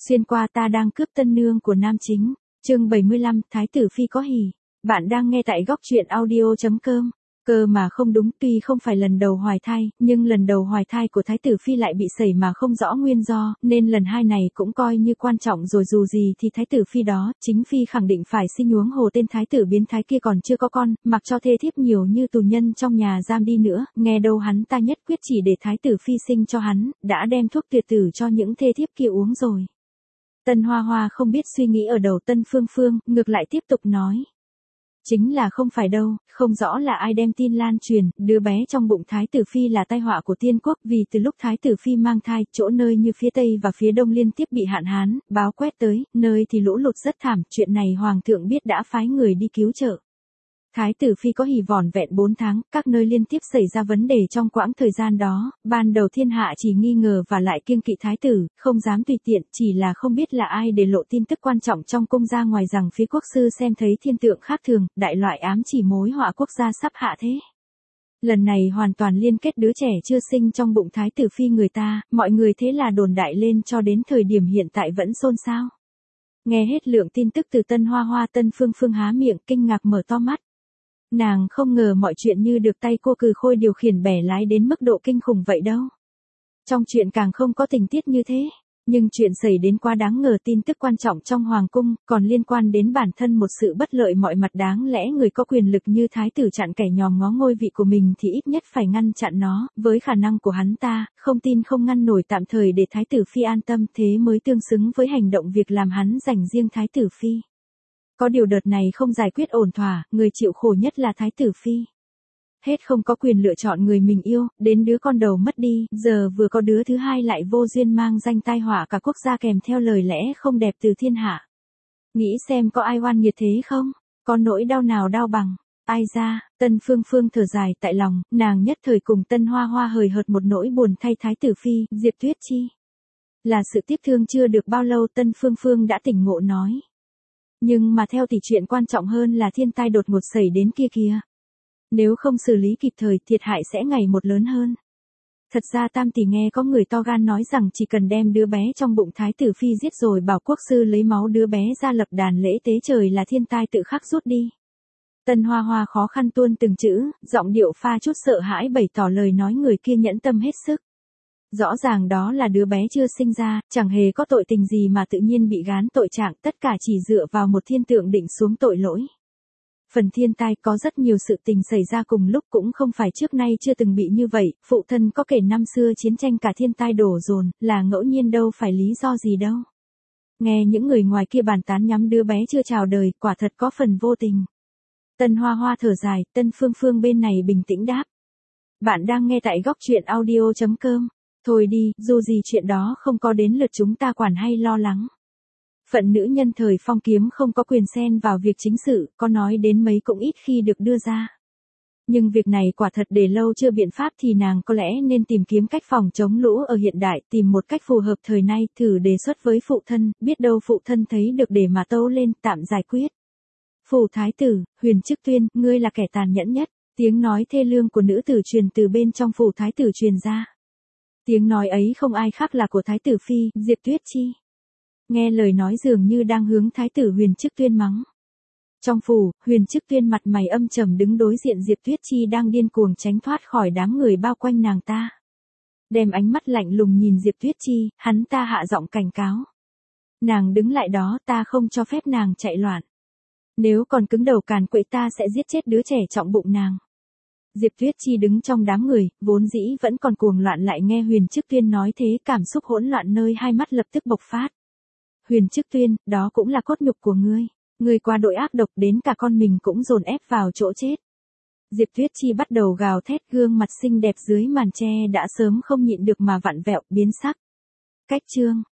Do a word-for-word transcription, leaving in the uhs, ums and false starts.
Xuyên qua ta đang cướp tân nương của nam chính. Chương bảy mươi lăm, Thái tử phi có hỉ. Bạn đang nghe tại góc truyện audio chấm com. Cơ mà không đúng, tuy không phải lần đầu hoài thai, nhưng lần đầu hoài thai của Thái tử phi lại bị sẩy mà không rõ nguyên do, nên lần hai này cũng coi như quan trọng rồi. Dù gì thì Thái tử phi đó, chính phi khẳng định phải xin nhuốm hồ tên thái tử biến thái kia còn chưa có con, mặc cho thê thiếp nhiều như tù nhân trong nhà giam đi nữa, nghe đâu hắn ta nhất quyết chỉ để Thái tử phi sinh cho hắn, đã đem thuốc tuyệt tử cho những thê thiếp kia uống rồi. Tân Hoa Hoa không biết suy nghĩ ở đầu Tân Phương Phương, ngược lại tiếp tục nói. Chính là không phải đâu, không rõ là ai đem tin lan truyền, đứa bé trong bụng Thái tử phi là tai họa của tiên quốc, vì từ lúc Thái tử phi mang thai, chỗ nơi như phía Tây và phía Đông liên tiếp bị hạn hán, báo quét tới, nơi thì lũ lụt rất thảm, chuyện này Hoàng thượng biết đã phái người đi cứu trợ. Thái tử phi có hỉ vỏn vẹn bốn tháng, các nơi liên tiếp xảy ra vấn đề trong quãng thời gian đó, ban đầu thiên hạ chỉ nghi ngờ và lại kiêng kỵ thái tử, không dám tùy tiện, chỉ là không biết là ai để lộ tin tức quan trọng trong cung ra ngoài rằng phía quốc sư xem thấy thiên tượng khác thường, đại loại ám chỉ mối họa quốc gia sắp hạ thế. Lần này hoàn toàn liên kết đứa trẻ chưa sinh trong bụng thái tử phi người ta, mọi người thế là đồn đại lên cho đến thời điểm hiện tại vẫn xôn xao. Nghe hết lượng tin tức từ Tân Hoa Hoa, Tân Phương Phương há miệng kinh ngạc mở to mắt. Nàng không ngờ mọi chuyện như được tay cô Cừ Khôi điều khiển bẻ lái đến mức độ kinh khủng vậy đâu. Trong chuyện càng không có tình tiết như thế, nhưng chuyện xảy đến quá đáng ngờ, tin tức quan trọng trong hoàng cung, còn liên quan đến bản thân một sự bất lợi mọi mặt, đáng lẽ người có quyền lực như thái tử chặn kẻ nhòm ngó ngôi vị của mình thì ít nhất phải ngăn chặn nó, với khả năng của hắn ta, không tin không ngăn nổi, tạm thời để thái tử phi an tâm, thế mới tương xứng với hành động việc làm hắn dành riêng thái tử phi. Có điều đợt này không giải quyết ổn thỏa, người chịu khổ nhất là thái tử phi. Hết không có quyền lựa chọn người mình yêu, đến đứa con đầu mất đi, giờ vừa có đứa thứ hai lại vô duyên mang danh tai họa cả quốc gia kèm theo lời lẽ không đẹp từ thiên hạ. Nghĩ xem có ai oan nghiệt thế không? Có nỗi đau nào đau bằng? Ai ra? Tân Phương Phương thở dài tại lòng, nàng nhất thời cùng Tân Hoa Hoa hời hợt một nỗi buồn thay thái tử phi, Diệp Tuyết Chi. Là sự tiếc thương chưa được bao lâu Tân Phương Phương đã tỉnh ngộ nói. Nhưng mà theo thì chuyện quan trọng hơn là thiên tai đột ngột xảy đến kia kìa. Nếu không xử lý kịp thời, thiệt hại sẽ ngày một lớn hơn. Thật ra Tam tỷ nghe có người to gan nói rằng chỉ cần đem đứa bé trong bụng thái tử phi giết rồi bảo quốc sư lấy máu đứa bé ra lập đàn lễ tế trời là thiên tai tự khắc rút đi. Tân Hoa Hoa khó khăn tuôn từng chữ, giọng điệu pha chút sợ hãi bày tỏ lời nói người kia nhẫn tâm hết sức. Rõ ràng đó là đứa bé chưa sinh ra, chẳng hề có tội tình gì mà tự nhiên bị gán tội trạng, tất cả chỉ dựa vào một thiên tượng định xuống tội lỗi. Phần thiên tai có rất nhiều sự tình xảy ra cùng lúc, cũng không phải trước nay chưa từng bị như vậy, phụ thân có kể năm xưa chiến tranh cả thiên tai đổ dồn, là ngẫu nhiên đâu phải lý do gì đâu. Nghe những người ngoài kia bàn tán nhắm đứa bé chưa chào đời, quả thật có phần vô tình. Tân Hoa Hoa thở dài, Tân Phương Phương bên này bình tĩnh đáp. Bạn đang nghe tại góc truyện audio chấm com. Thôi đi, dù gì chuyện đó không có đến lượt chúng ta quản hay lo lắng. Phận nữ nhân thời phong kiếm không có quyền xen vào việc chính sự, có nói đến mấy cũng ít khi được đưa ra. Nhưng việc này quả thật để lâu chưa biện pháp thì nàng có lẽ nên tìm kiếm cách phòng chống lũ ở hiện đại, tìm một cách phù hợp thời nay, thử đề xuất với phụ thân, biết đâu phụ thân thấy được để mà tâu lên, tạm giải quyết. Phủ thái tử, Huyền Chức Tuyên, ngươi là kẻ tàn nhẫn nhất, tiếng nói thê lương của nữ tử truyền từ bên trong phủ thái tử truyền ra. Tiếng nói ấy không ai khác là của thái tử phi, Diệp Tuyết Chi. Nghe lời nói dường như đang hướng thái tử Huyền Chức Tuyên mắng. Trong phủ, Huyền Chức Tuyên mặt mày âm trầm đứng đối diện Diệp Tuyết Chi đang điên cuồng tránh thoát khỏi đám người bao quanh nàng ta. Đem ánh mắt lạnh lùng nhìn Diệp Tuyết Chi, hắn ta hạ giọng cảnh cáo. Nàng đứng lại đó, ta không cho phép nàng chạy loạn. Nếu còn cứng đầu càn quậy ta sẽ giết chết đứa trẻ trọng bụng nàng. Diệp Tuyết Chi đứng trong đám người, vốn dĩ vẫn còn cuồng loạn lại nghe Huyền Chức Tuyên nói thế, cảm xúc hỗn loạn nơi hai mắt lập tức bộc phát. Huyền Chức Tuyên, đó cũng là cốt nhục của ngươi. Ngươi qua đội ác độc đến cả con mình cũng dồn ép vào chỗ chết. Diệp Tuyết Chi bắt đầu gào thét, gương mặt xinh đẹp dưới màn che đã sớm không nhịn được mà vặn vẹo, biến sắc. Cách chương.